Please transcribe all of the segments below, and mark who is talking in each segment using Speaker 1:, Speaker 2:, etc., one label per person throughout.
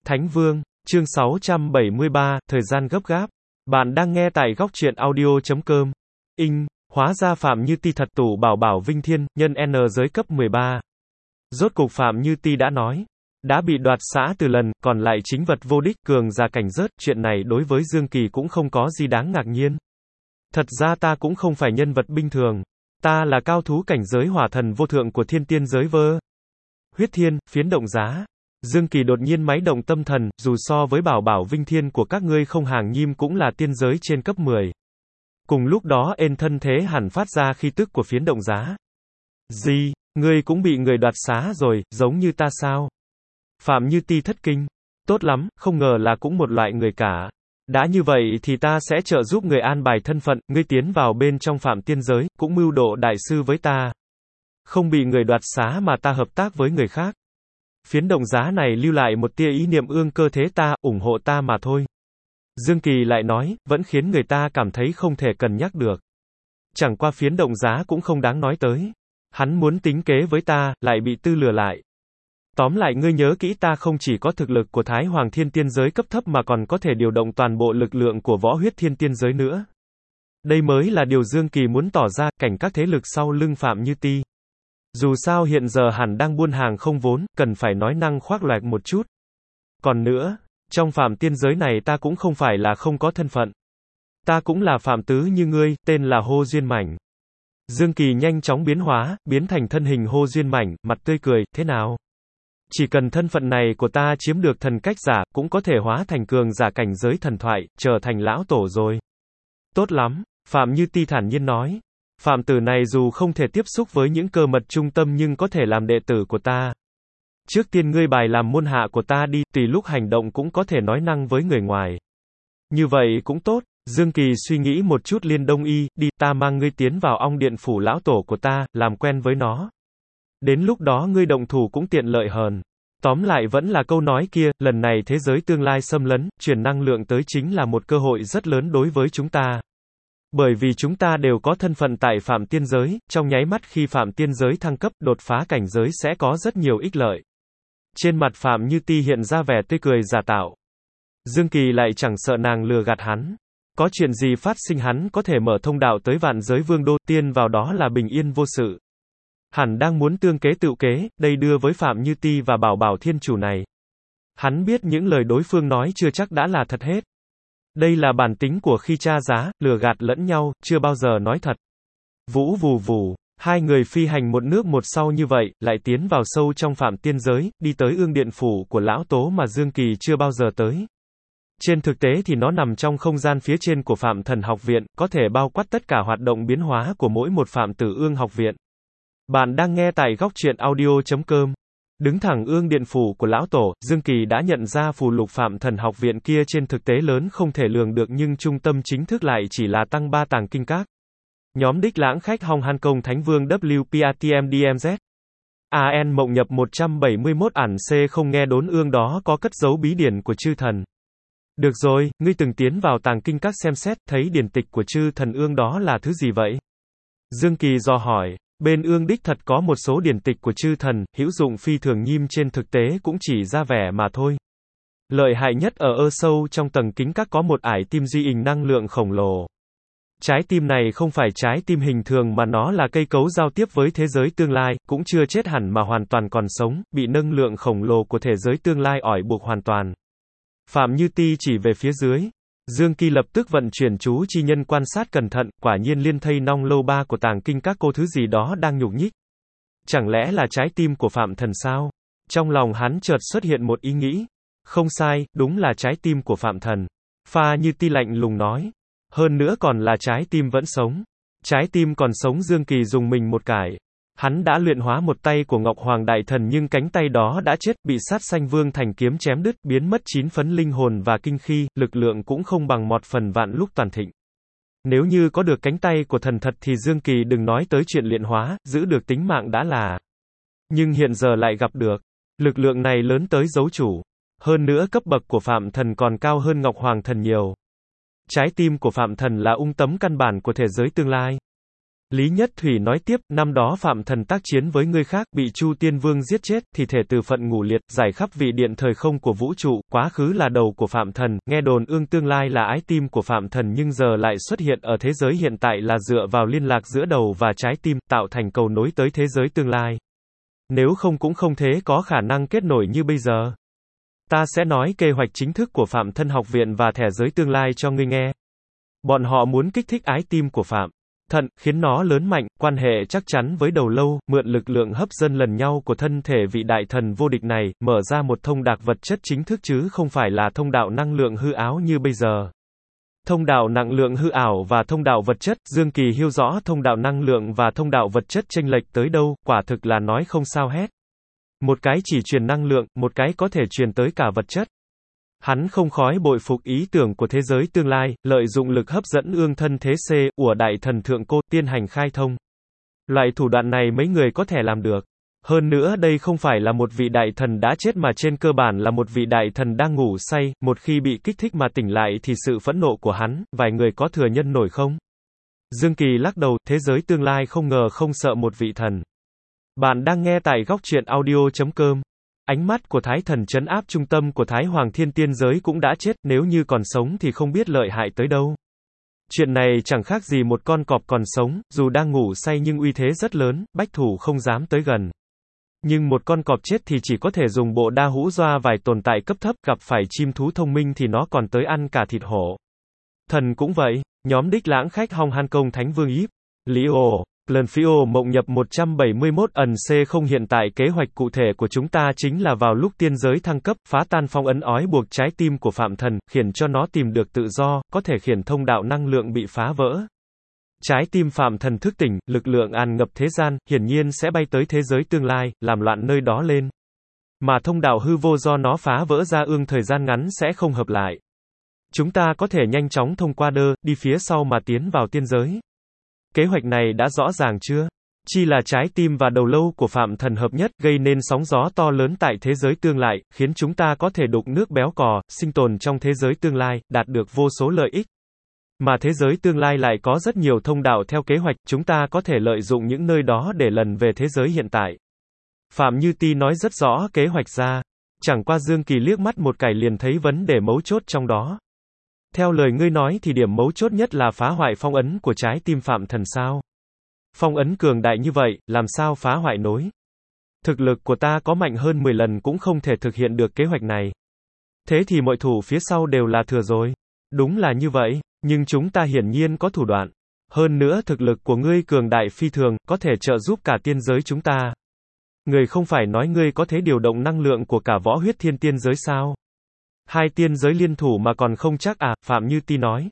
Speaker 1: Thánh Vương, chương 673, thời gian gấp gáp. Bạn đang nghe tại góc truyện audio.com. Hóa ra Phạm Như Ti thật tủ bảo bảo vinh thiên, nhân N giới cấp 13. Rốt cục Phạm Như Ti đã nói. Đã bị đoạt xã từ lần, còn lại chính vật vô đích, cường giả cảnh rớt, chuyện này đối với Dương Kỳ cũng không có gì đáng ngạc nhiên. Thật ra ta cũng không phải nhân vật bình thường. Ta là cao thú cảnh giới hỏa thần vô thượng của thiên tiên giới vơ. Huyết thiên, phiến động giá. Dương Kỳ đột nhiên máy động tâm thần, dù so với bảo bảo vinh thiên của các ngươi không hàng nhim cũng là tiên giới trên cấp 10. Cùng lúc đó ên thân thế hẳn phát ra khí tức của phiến động giá. Gì, ngươi cũng bị người đoạt xá rồi, giống như ta sao? Phạm Như Ti thất kinh. Tốt lắm, không ngờ là cũng một loại người cả. Đã như vậy thì ta sẽ trợ giúp người an bài thân phận, ngươi tiến vào bên trong phạm tiên giới, cũng mưu độ đại sư với ta. Không bị người đoạt xá mà ta hợp tác với người khác. Phiến động giá này lưu lại một tia ý niệm ương cơ thế ta, ủng hộ ta mà thôi. Dương Kỳ lại nói, vẫn khiến người ta cảm thấy không thể cần nhắc được. Chẳng qua phiến động giá cũng không đáng nói tới. Hắn muốn tính kế với ta, lại bị tư lừa lại. Tóm lại ngươi nhớ kỹ ta không chỉ có thực lực của Thái Hoàng Thiên Tiên giới cấp thấp mà còn có thể điều động toàn bộ lực lượng của Võ Huyết Thiên Tiên giới nữa. Đây mới là điều Dương Kỳ muốn tỏ ra, cảnh các thế lực sau lưng Phạm Như Ti. Dù sao hiện giờ hẳn đang buôn hàng không vốn, cần phải nói năng khoác loẹt một chút. Còn nữa, trong phạm tiên giới này ta cũng không phải là không có thân phận. Ta cũng là phạm tứ như ngươi, tên là Hô Duyên Mảnh. Dương Kỳ nhanh chóng biến hóa, biến thành thân hình Hô Duyên Mảnh, mặt tươi cười, thế nào? Chỉ cần thân phận này của ta chiếm được thần cách giả, cũng có thể hóa thành cường giả cảnh giới thần thoại, trở thành lão tổ rồi. Tốt lắm, Phạm Như Ti thản nhiên nói. Phạm tử này dù không thể tiếp xúc với những cơ mật trung tâm nhưng có thể làm đệ tử của ta. Trước tiên ngươi bài làm môn hạ của ta đi, tùy lúc hành động cũng có thể nói năng với người ngoài. Như vậy cũng tốt, Dương Kỳ suy nghĩ một chút liền đồng ý, đi, ta mang ngươi tiến vào ong điện phủ lão tổ của ta, làm quen với nó. Đến lúc đó ngươi động thủ cũng tiện lợi hơn. Tóm lại vẫn là câu nói kia, lần này thế giới tương lai xâm lấn, truyền năng lượng tới chính là một cơ hội rất lớn đối với chúng ta. Bởi vì chúng ta đều có thân phận tại phạm tiên giới, trong nháy mắt khi phạm tiên giới thăng cấp, đột phá cảnh giới sẽ có rất nhiều ích lợi. Trên mặt Phạm Như Ti hiện ra vẻ tươi cười giả tạo. Dương Kỳ lại chẳng sợ nàng lừa gạt hắn. Có chuyện gì phát sinh hắn có thể mở thông đạo tới vạn giới vương đô, tiên vào đó là bình yên vô sự. Hẳn đang muốn tương kế tự kế, đây đưa với Phạm Như Ti và bảo bảo thiên chủ này. Hắn biết những lời đối phương nói chưa chắc đã là thật hết. Đây là bản tính của khi tra giá, lừa gạt lẫn nhau, chưa bao giờ nói thật. Vũ vù vù, hai người phi hành một nước một sau như vậy, lại tiến vào sâu trong phạm tiên giới, đi tới ương điện phủ của lão tố mà Dương Kỳ chưa bao giờ tới. Trên thực tế thì nó nằm trong không gian phía trên của Phạm Thần Học Viện, có thể bao quát tất cả hoạt động biến hóa của mỗi một Phạm Tử Ương Học Viện. Bạn đang nghe tại góc truyện audio.com. Đứng thẳng ương điện phủ của lão tổ, Dương Kỳ đã nhận ra phù lục Phạm Thần Học Viện kia trên thực tế lớn không thể lường được nhưng trung tâm chính thức lại chỉ là tăng 3 tàng kinh các. Nhóm đích lãng khách Hong Han Công Thánh Vương WPATMDMZ. AN Mộng Nhập 171 ản C không nghe đốn ương đó có cất giấu bí điển của chư thần. Được rồi, ngươi từng tiến vào tàng kinh các xem xét, thấy điển tịch của chư thần ương đó là thứ gì vậy? Dương Kỳ dò hỏi. Bên ương đích thật có một số điển tịch của chư thần, hữu dụng phi thường nhim trên thực tế cũng chỉ ra vẻ mà thôi. Lợi hại nhất ở sâu trong tầng kính các có một ải tim duy hình năng lượng khổng lồ. Trái tim này không phải trái tim hình thường mà nó là cây cấu giao tiếp với thế giới tương lai, cũng chưa chết hẳn mà hoàn toàn còn sống, bị năng lượng khổng lồ của thế giới tương lai ỏi buộc hoàn toàn. Phạm Như Ti chỉ về phía dưới. Dương Kỳ lập tức vận chuyển chú chi nhân quan sát cẩn thận, quả nhiên liên thây nong lâu ba của tàng kinh các cô thứ gì đó đang nhúc nhích. Chẳng lẽ là trái tim của Phạm Thần sao? Trong lòng hắn chợt xuất hiện một ý nghĩ. Không sai, đúng là trái tim của Phạm Thần. Phạm Như Ti lạnh lùng nói. Hơn nữa còn là trái tim vẫn sống. Trái tim còn sống Dương Kỳ dùng mình một cái. Hắn đã luyện hóa một tay của Ngọc Hoàng Đại Thần nhưng cánh tay đó đã chết, bị sát sanh vương thành kiếm chém đứt, biến mất 9 phấn linh hồn và kinh khí, lực lượng cũng không bằng 1/1000 lúc toàn thịnh. Nếu như có được cánh tay của thần thật thì Dương Kỳ đừng nói tới chuyện luyện hóa, giữ được tính mạng đã là. Nhưng hiện giờ lại gặp được. Lực lượng này lớn tới dấu chủ. Hơn nữa cấp bậc của Phạm Thần còn cao hơn Ngọc Hoàng Thần nhiều. Trái tim của Phạm Thần là tấm căn bản của thế giới tương lai. Lý Nhất Thủy nói tiếp, năm đó Phạm Thần tác chiến với người khác, bị Chu Tiên Vương giết chết, thì thể từ phận ngủ liệt, giải khắp vị điện thời không của vũ trụ, quá khứ là đầu của Phạm Thần, nghe đồn ương tương lai là ái tim của Phạm Thần nhưng giờ lại xuất hiện ở thế giới hiện tại là dựa vào liên lạc giữa đầu và trái tim, tạo thành cầu nối tới thế giới tương lai. Nếu không cũng không thế có khả năng kết nối như bây giờ. Ta sẽ nói kế hoạch chính thức của Phạm Thân học viện và thẻ giới tương lai cho ngươi nghe. Bọn họ muốn kích thích ái tim của Phạm Thần, khiến nó lớn mạnh, quan hệ chắc chắn với đầu lâu, mượn lực lượng hấp dẫn lần nhau của thân thể vị đại thần vô địch này, mở ra một thông đạo vật chất chính thức chứ không phải là thông đạo năng lượng hư ảo như bây giờ. Thông đạo năng lượng hư ảo và thông đạo vật chất, Dương Kỳ hiểu rõ thông đạo năng lượng và thông đạo vật chất chênh lệch tới đâu, quả thực là nói không sao hết. Một cái chỉ truyền năng lượng, một cái có thể truyền tới cả vật chất. Hắn không khỏi bội phục ý tưởng của thế giới tương lai, lợi dụng lực hấp dẫn ương thân thế C, của đại thần thượng cô, tiên hành khai thông. Loại thủ đoạn này mấy người có thể làm được. Hơn nữa đây không phải là một vị đại thần đã chết mà trên cơ bản là một vị đại thần đang ngủ say, một khi bị kích thích mà tỉnh lại thì sự phẫn nộ của hắn, vài người có thừa nhân nổi không? Dương Kỳ lắc đầu, thế giới tương lai không ngờ không sợ một vị thần. Bạn đang nghe tại góc truyện audio.com. Ánh mắt của Thái Thần trấn áp trung tâm của Thái Hoàng Thiên Tiên giới cũng đã chết, nếu như còn sống thì không biết lợi hại tới đâu. Chuyện này chẳng khác gì một con cọp còn sống, dù đang ngủ say nhưng uy thế rất lớn, bách thủ không dám tới gần. Nhưng một con cọp chết thì chỉ có thể dùng bộ đa hũ doa vài tồn tại cấp thấp, gặp phải chim thú thông minh thì nó còn tới ăn cả thịt hổ. Thần cũng vậy, nhóm đích lãng khách Hong Han Công Thánh Vương Íp, Lý Ồ. Lần phiêu mộng nhập 171 ẩn C0 hiện tại kế hoạch cụ thể của chúng ta chính là vào lúc tiên giới thăng cấp, phá tan phong ấn ói buộc trái tim của Phạm Thần, khiến cho nó tìm được tự do, có thể khiến thông đạo năng lượng bị phá vỡ. Trái tim Phạm Thần thức tỉnh, lực lượng tràn ngập thế gian, hiển nhiên sẽ bay tới thế giới tương lai, làm loạn nơi đó lên. Mà thông đạo hư vô do nó phá vỡ ra ương thời gian ngắn sẽ không hợp lại. Chúng ta có thể nhanh chóng thông qua đi phía sau mà tiến vào tiên giới. Kế hoạch này đã rõ ràng chưa? Chi là trái tim và đầu lâu của Phạm Thần hợp nhất, gây nên sóng gió to lớn tại thế giới tương lai, khiến chúng ta có thể đục nước béo cò, sinh tồn trong thế giới tương lai, đạt được vô số lợi ích. Mà thế giới tương lai lại có rất nhiều thông đạo theo kế hoạch, chúng ta có thể lợi dụng những nơi đó để lần về thế giới hiện tại. Phạm Như Ti nói rất rõ kế hoạch ra. Chẳng qua Dương Kỳ liếc mắt một cái liền thấy vấn đề mấu chốt trong đó. Theo lời ngươi nói thì điểm mấu chốt nhất là phá hoại phong ấn của trái tim Phạm Thần sao? Phong ấn cường đại như vậy, làm sao phá hoại nổi? Thực lực của ta có mạnh hơn 10 lần cũng không thể thực hiện được kế hoạch này. Thế thì mọi thủ phía sau đều là thừa rồi. Đúng là như vậy, nhưng chúng ta hiển nhiên có thủ đoạn. Hơn nữa thực lực của ngươi cường đại phi thường, có thể trợ giúp cả tiên giới chúng ta. Ngươi không phải nói ngươi có thể điều động năng lượng của cả võ huyết thiên tiên giới sao? Hai tiên giới liên thủ mà còn không chắc à, Phạm Như Ti nói.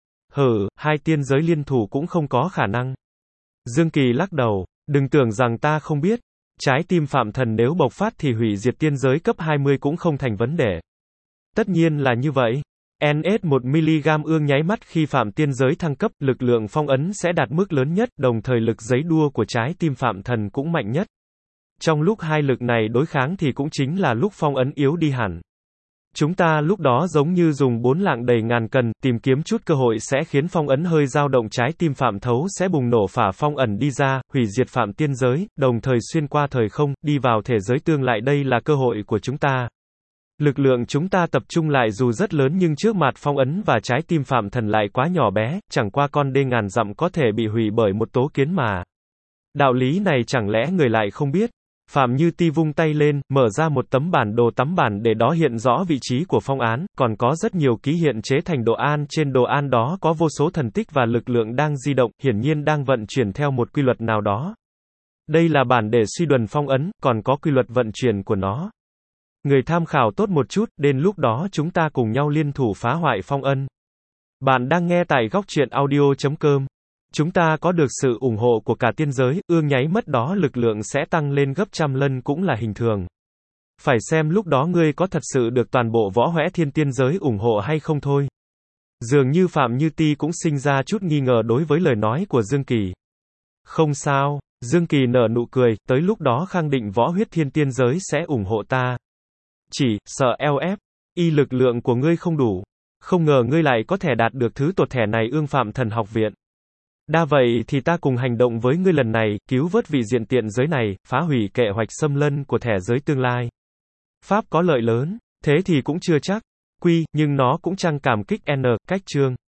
Speaker 1: Hai tiên giới liên thủ cũng không có khả năng. Dương Kỳ lắc đầu, đừng tưởng rằng ta không biết. Trái tim Phạm Thần nếu bộc phát thì hủy diệt tiên giới cấp 20 cũng không thành vấn đề. Tất nhiên là như vậy. NS 1mg ương nháy mắt khi Phạm tiên giới thăng cấp, lực lượng phong ấn sẽ đạt mức lớn nhất, đồng thời lực giấy đua của trái tim Phạm Thần cũng mạnh nhất. Trong lúc hai lực này đối kháng thì cũng chính là lúc phong ấn yếu đi hẳn. Chúng ta lúc đó giống như dùng 4 lạng đầy ngàn cân, tìm kiếm chút cơ hội sẽ khiến phong ấn hơi dao động trái tim Phạm Thấu sẽ bùng nổ phả phong ẩn đi ra, hủy diệt Phạm tiên giới, đồng thời xuyên qua thời không, đi vào thể giới tương lại đây là cơ hội của chúng ta. Lực lượng chúng ta tập trung lại dù rất lớn nhưng trước mặt phong ấn và trái tim Phạm Thần lại quá nhỏ bé, chẳng qua con đê ngàn dặm có thể bị hủy bởi một tố kiến mà. Đạo lý này chẳng lẽ người lại không biết? Phạm Như Ti vung tay lên, mở ra một tấm bản đồ tấm bản để đó hiện rõ vị trí của phong án, còn có rất nhiều ký hiện chế thành đồ án, trên đồ án đó có vô số thần tích và lực lượng đang di động, hiển nhiên đang vận chuyển theo một quy luật nào đó. Đây là bản để suy luận phong ấn, còn có quy luật vận chuyển của nó. Người tham khảo tốt một chút, đến lúc đó chúng ta cùng nhau liên thủ phá hoại phong ấn. Bạn đang nghe tại góc truyện audio.com. Chúng ta có được sự ủng hộ của cả tiên giới, ương nháy mắt đó lực lượng sẽ tăng lên gấp trăm lần cũng là hình thường. Phải xem lúc đó ngươi có thật sự được toàn bộ võ hõe thiên tiên giới ủng hộ hay không thôi. Dường như Phạm Như Ti cũng sinh ra chút nghi ngờ đối với lời nói của Dương Kỳ. Không sao, Dương Kỳ nở nụ cười, tới lúc đó khẳng định võ huyết thiên tiên giới sẽ ủng hộ ta. Chỉ, sợ LF, lực lượng của ngươi không đủ. Không ngờ ngươi lại có thể đạt được thứ tột thẻ này ương Phạm Thần học viện. Đa vậy thì ta cùng hành động với ngươi lần này, cứu vớt vị diện tiện giới này, phá hủy kệ hoạch xâm lân của thẻ giới tương lai. Pháp có lợi lớn, thế thì cũng chưa chắc. Quy, nhưng nó cũng chẳng cảm kích N, cách chương.